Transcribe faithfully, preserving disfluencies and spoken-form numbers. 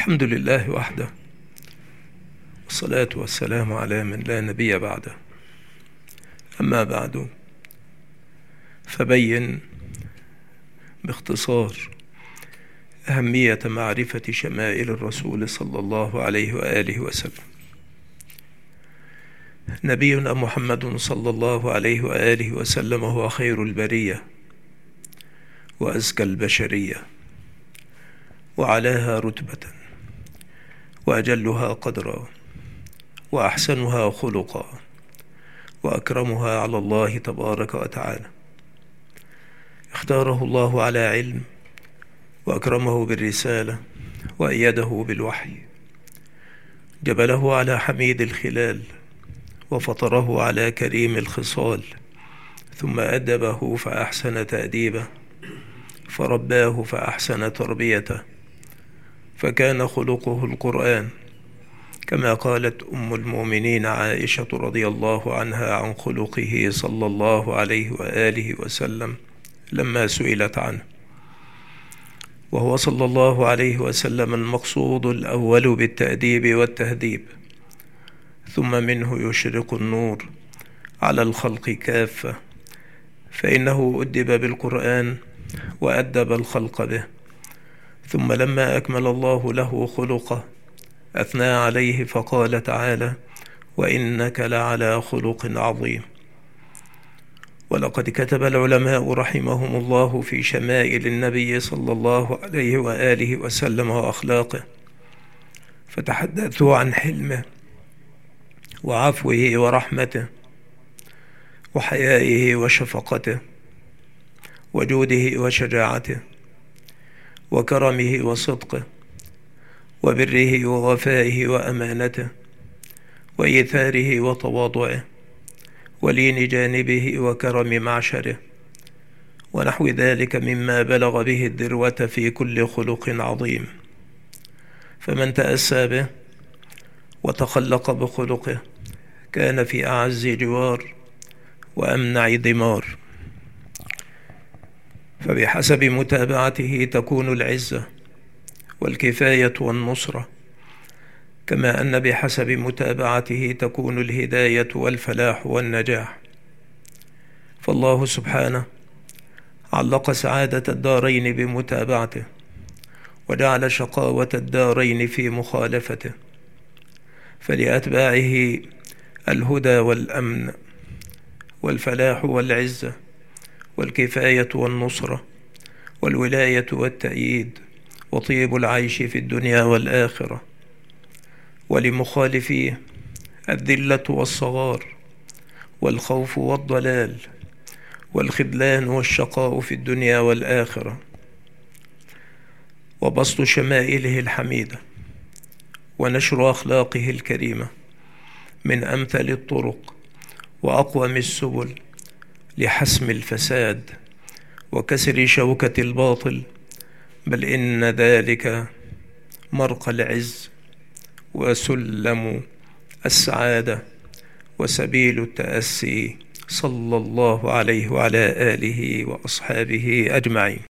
الحمد لله وحده، والصلاة والسلام على من لا نبي بعده. أما بعد، فبين باختصار أهمية معرفة شمائل الرسول صلى الله عليه وآله وسلم. نبينا محمد صلى الله عليه وآله وسلم هو خير البرية وأزكى البشرية، وعلاها رتبة، وأجلها قدرا، وأحسنها خلقا، وأكرمها على الله تبارك وتعالى. اختاره الله على علم، وأكرمه بالرسالة، وأيده بالوحي، جبله على حميد الخلال، وفطره على كريم الخصال، ثم أدبه فأحسن تأديبه، فرباه فأحسن تربيته، فكان خلقه القرآن، كما قالت أم المؤمنين عائشة رضي الله عنها عن خلقه صلى الله عليه وآله وسلم لما سئلت عنه. وهو صلى الله عليه وسلم المقصود الأول بالتأديب والتهذيب، ثم منه يشرق النور على الخلق كافة، فإنه أدب بالقرآن وأدب الخلق به. ثم لما أكمل الله له خلقه أثنى عليه فقال تعالى: وإنك لعلى خلق عظيم. ولقد كتب العلماء رحمهم الله في شمائل النبي صلى الله عليه وآله وسلم وأخلاقه، فتحدثوا عن حلمه وعفوه ورحمته وحيائه وشفقته وجوده وشجاعته وكرمه وصدقه وبره ووفائه وأمانته وإيثاره وتواضعه ولين جانبه وكرم معشره، ونحو ذلك مما بلغ به الذروة في كل خلق عظيم. فمن تأسى به وتخلق بخلقه كان في أعز جوار وأمنع ضمار. فبحسب متابعته تكون العزة والكفاية والنصرة، كما أن بحسب متابعته تكون الهداية والفلاح والنجاح. فالله سبحانه علق سعادة الدارين بمتابعته، وجعل شقاوة الدارين في مخالفته، فلأتباعه الهدى والأمن والفلاح والعزة والكفاية والنصرة والولاية والتأييد وطيب العيش في الدنيا والآخرة، ولمخالفيه الذلة والصغار والخوف والضلال والخذلان والشقاء في الدنيا والآخرة. وبسط شمائله الحميدة ونشر أخلاقه الكريمة من أمثل الطرق وأقوم السبل لحسم الفساد وكسر شوكة الباطل، بل إن ذلك مرقى العز وسلم السعادة وسبيل التأسي، صلى الله عليه وعلى آله وأصحابه أجمعين.